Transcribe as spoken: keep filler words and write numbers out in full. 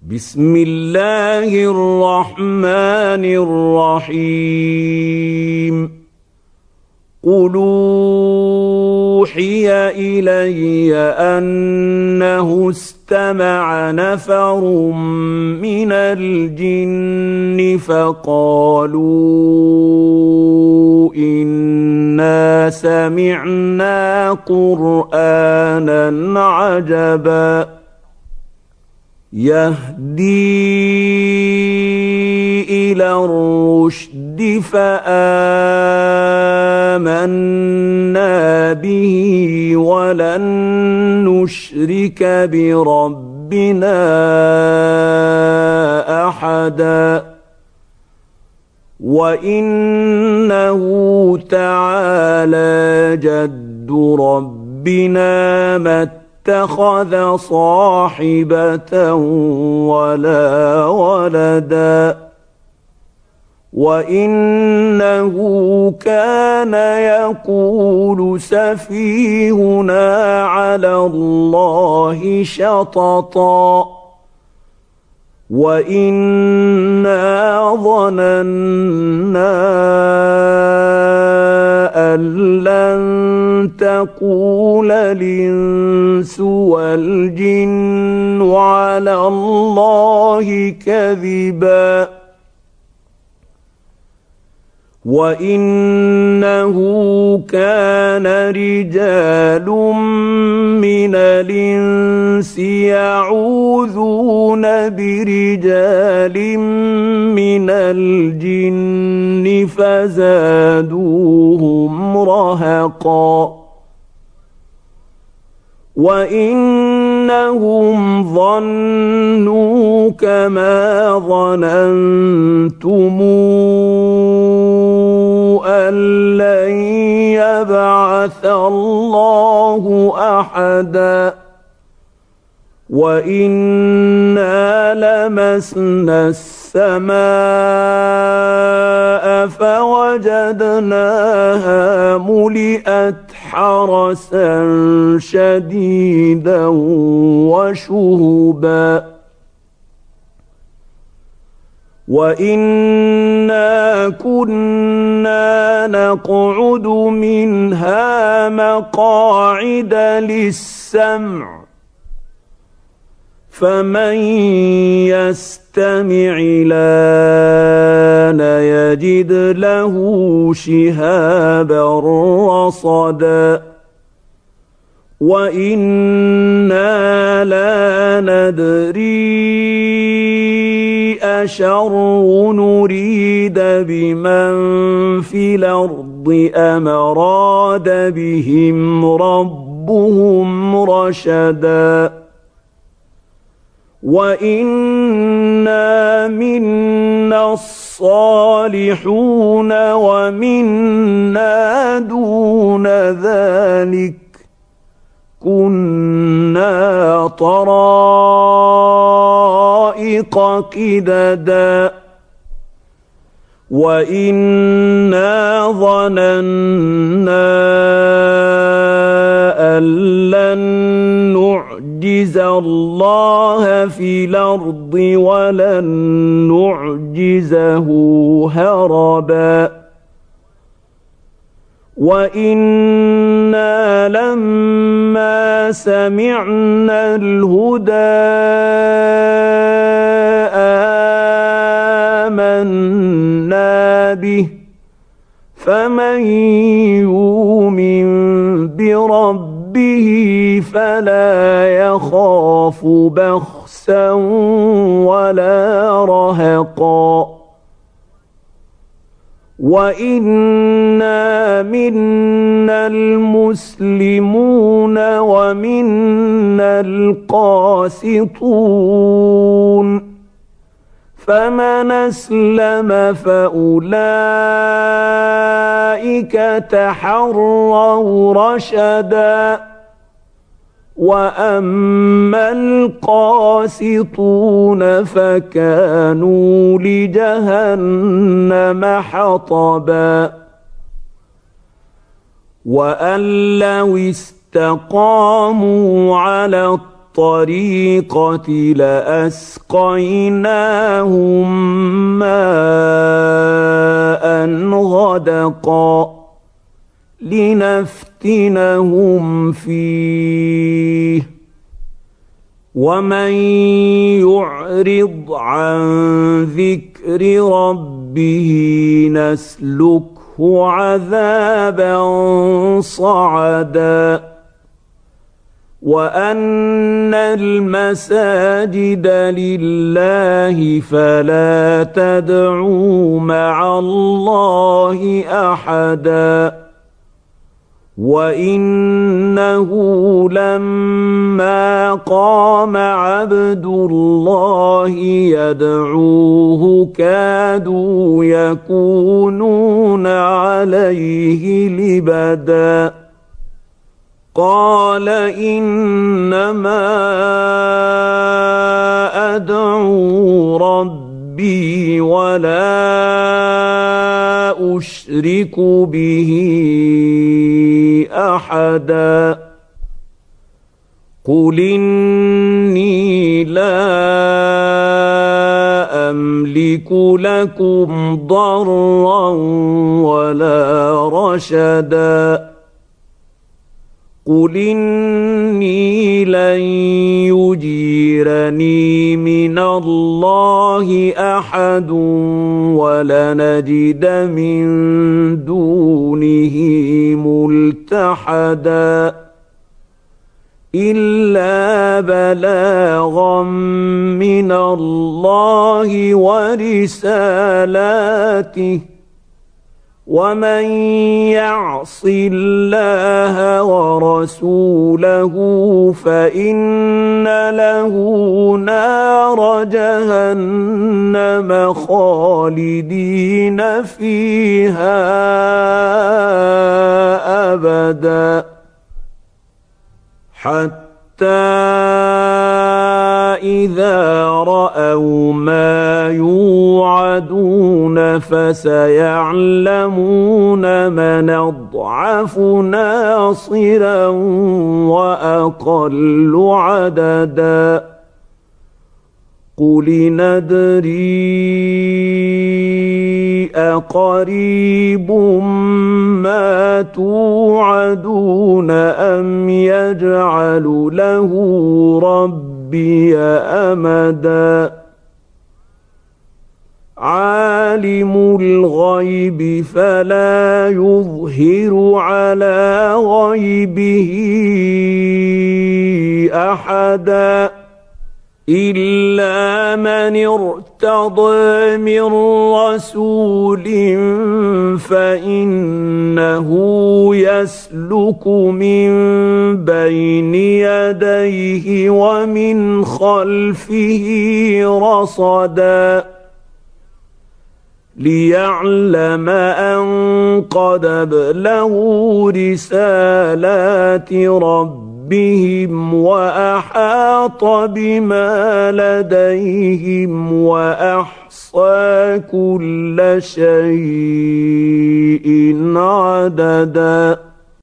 بسم الله الرحمن الرحيم قل أوحي إلي أنه استمع نفر من الجن فقالوا إنا سمعنا قرآنا عجبا يهدي إلى الرشد فآمنا به ولن نشرك بربنا أحدا وإنه تعالى جد ربنا ما اتخذ صاحبة ولا ولدا وإنه كان يقول سفيهنا على الله شططا وإنا ظننا أن لن تقول الإنس والجن على الله كذبا وإنه كان رجال من الإنس يعوذون برجال من الجن فزادوهم رهقا وإنهم ظنوا كما ظننتم أن لن يبعث الله أحدا وإنا لمسنا السماء فوجدناها ملئت حرسا شديدا وشهبا وإنا كنا نقعد منها مقاعد للسمع فمن يستمع الآن يجد له شهابا رصدا وإنا لا ندري أشر نريد بمن في الأرض أم أراد بهم ربهم رشدا وإنا منا الصالحون ومنا دون ذلك كنا طرائق قددا وإنا ظننا أن لن نعجز الله في الأرض ولن نعجزه هربا وإنا لما سمعنا الهدى آمنا به فمن يؤمن بربه فلا يخاف بخسا ولا رهقا وإنا منا المسلمون ومنا القاسطون فمن أسلم فأولئك تحروا رشدا وأما القاسطون فكانوا لجهنم حطبا وأن لو استقاموا على الطريقة لأسقيناهم ماء غدقا لنفتنهم فيه ومن يعرض عن ذكر ربه نسلكه عذابا صعدا وأن المساجد لله فلا تدعوا مع الله أحدا وإنه لما قام عبد الله يدعوه كادوا يكونون عليه لبدا قال إنما أدعو ربي ولا أشرك به أحدا قل إني لا أملك لكم ضرا ولا رشدا قل إني لن يجيرني من الله أحد ولنجد من دونه ملتحدا إلا بلاغا من الله ورسالاته ومن يعص الله ورسوله فإن له نار جهنم خالدين فيها أبدا حتى إذا رأوا ما يوعدون فسيعلمون من أضعف ناصرا وأقل عددا قل ندري أقريب ما توعدون أم يجعل له ربي أمدا عالم الغيب فلا يظهر على غيبه أحدا إلا من ارتضى من رسول فإنه يسلك من بين يديه ومن خلفه رصدا ليعلم أن قد أبلغوا رسالات ربهم وأحاط بما لديهم وأحصى كل شيء عددا.